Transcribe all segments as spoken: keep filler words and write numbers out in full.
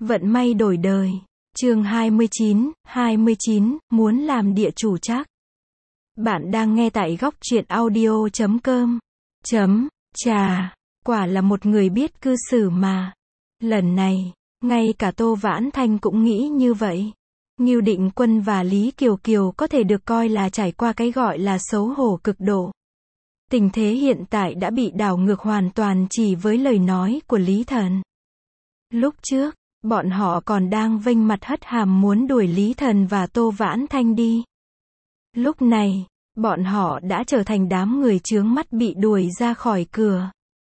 Vận may đổi đời. Chương hai mươi chín, hai mươi chín, muốn làm địa chủ chắc. Bạn đang nghe tại góc truyện audio chấm com. Chấm, chà, quả là một người biết cư xử mà. Lần này, ngay cả Tô Vãn Thanh cũng nghĩ như vậy. Ngưu Định Quân và Lý Kiều Kiều có thể được coi là trải qua cái gọi là xấu hổ cực độ. Tình thế hiện tại đã bị đảo ngược hoàn toàn chỉ với lời nói của Lý Thần. Lúc trước, bọn họ còn đang vênh mặt hất hàm muốn đuổi Lý Thần và Tô Vãn Thanh đi. Lúc này, bọn họ đã trở thành đám người chướng mắt bị đuổi ra khỏi cửa.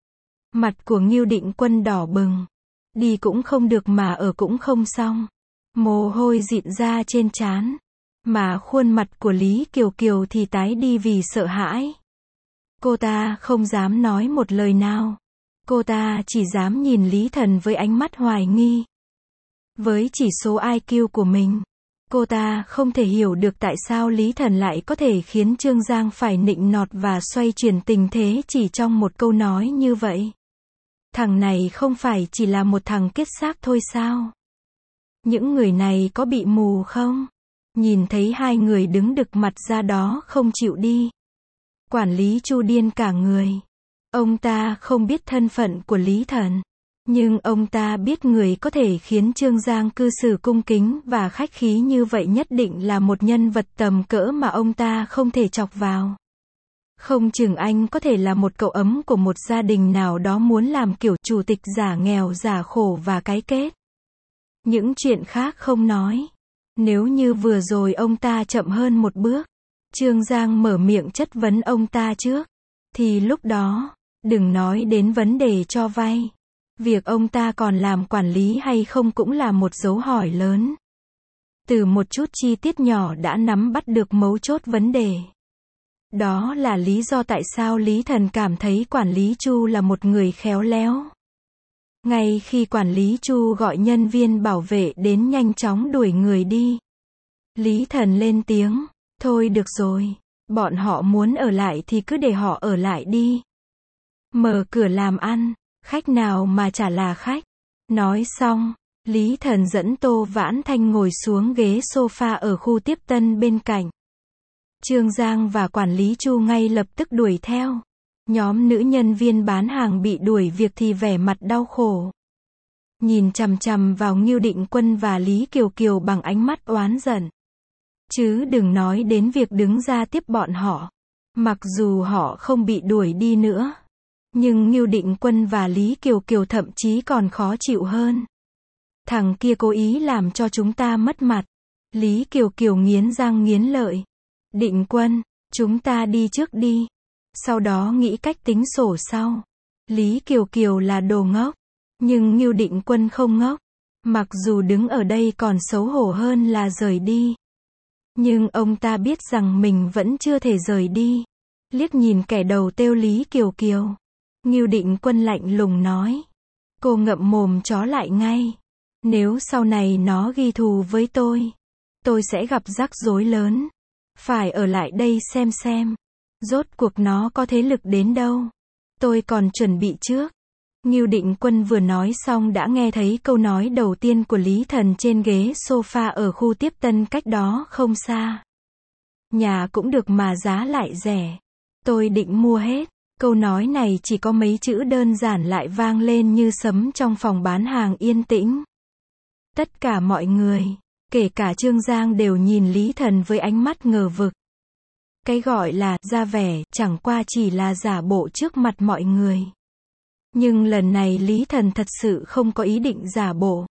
Mặt của Ngưu Định Quân đỏ bừng. Đi cũng không được mà ở cũng không xong. Mồ hôi dịn ra trên trán. Mà khuôn mặt của Lý Kiều Kiều thì tái đi vì sợ hãi. Cô ta không dám nói một lời nào. Cô ta chỉ dám nhìn Lý Thần với ánh mắt hoài nghi. Với chỉ số i kiu của mình, cô ta không thể hiểu được tại sao Lý Thần lại có thể khiến Trương Giang phải nịnh nọt và xoay chuyển tình thế chỉ trong một câu nói như vậy. Thằng này không phải chỉ là một thằng kết xác thôi sao? Những người này có bị mù không? Nhìn thấy hai người đứng đực mặt ra đó không chịu đi. Quản lý Chu điên cả người. Ông ta không biết thân phận của Lý Thần. Nhưng ông ta biết người có thể khiến Trương Giang cư xử cung kính và khách khí như vậy nhất định là một nhân vật tầm cỡ mà ông ta không thể chọc vào. Không chừng anh có thể là một cậu ấm của một gia đình nào đó muốn làm kiểu chủ tịch giả nghèo giả khổ và cái kết. Những chuyện khác không nói. Nếu như vừa rồi ông ta chậm hơn một bước, Trương Giang mở miệng chất vấn ông ta trước, thì lúc đó, đừng nói đến vấn đề cho vay. Việc ông ta còn làm quản lý hay không cũng là một dấu hỏi lớn. Từ một chút chi tiết nhỏ đã nắm bắt được mấu chốt vấn đề. Đó là lý do tại sao Lý Thần cảm thấy quản lý Chu là một người khéo léo. Ngay khi quản lý Chu gọi nhân viên bảo vệ đến nhanh chóng đuổi người đi, Lý Thần lên tiếng, thôi được rồi, bọn họ muốn ở lại thì cứ để họ ở lại đi. Mở cửa làm ăn, khách nào mà chả là khách. Nói xong, Lý Thần dẫn Tô Vãn Thanh ngồi xuống ghế sofa ở khu tiếp tân bên cạnh. Trương Giang và quản lý Chu ngay lập tức đuổi theo. Nhóm nữ nhân viên bán hàng bị đuổi việc thì vẻ mặt đau khổ. Nhìn chằm chằm vào Ngưu Định Quân và Lý Kiều Kiều bằng ánh mắt oán giận. Chứ đừng nói đến việc đứng ra tiếp bọn họ. Mặc dù họ không bị đuổi đi nữa, nhưng Ngưu Định Quân và Lý Kiều Kiều thậm chí còn khó chịu hơn. Thằng kia cố ý làm cho chúng ta mất mặt. Lý Kiều Kiều nghiến răng nghiến lợi. Định Quân, chúng ta đi trước đi. Sau đó nghĩ cách tính sổ sau. Lý Kiều Kiều là đồ ngốc. Nhưng Ngưu Định Quân không ngốc. Mặc dù đứng ở đây còn xấu hổ hơn là rời đi. Nhưng ông ta biết rằng mình vẫn chưa thể rời đi. Liếc nhìn kẻ đầu têu Lý Kiều Kiều. Ngưu Định Quân lạnh lùng nói. Cô ngậm mồm chó lại ngay. Nếu sau này nó ghi thù với tôi, tôi sẽ gặp rắc rối lớn. Phải ở lại đây xem xem. Rốt cuộc nó có thế lực đến đâu. Tôi còn chuẩn bị trước. Ngưu Định Quân vừa nói xong đã nghe thấy câu nói đầu tiên của Lý Thần trên ghế sofa ở khu tiếp tân cách đó không xa. Nhà cũng được mà giá lại rẻ. Tôi định mua hết. Câu nói này chỉ có mấy chữ đơn giản lại vang lên như sấm trong phòng bán hàng yên tĩnh. Tất cả mọi người, kể cả Trương Giang đều nhìn Lý Thần với ánh mắt ngờ vực. Cái gọi là ra vẻ chẳng qua chỉ là giả bộ trước mặt mọi người. Nhưng lần này Lý Thần thật sự không có ý định giả bộ.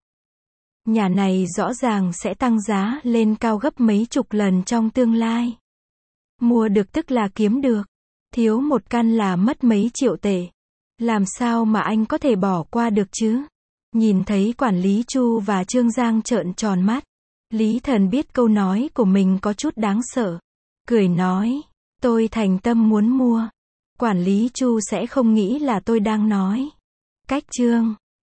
Nhà này rõ ràng sẽ tăng giá lên cao gấp mấy chục lần trong tương lai. Mua được tức là kiếm được. Thiếu một căn là mất mấy triệu tệ. Làm sao mà anh có thể bỏ qua được chứ? Nhìn thấy quản lý Chu và Trương Giang trợn tròn mắt. Lý Thần biết câu nói của mình có chút đáng sợ. Cười nói, tôi thành tâm muốn mua. Quản lý Chu sẽ không nghĩ là tôi đang nói cách Trương.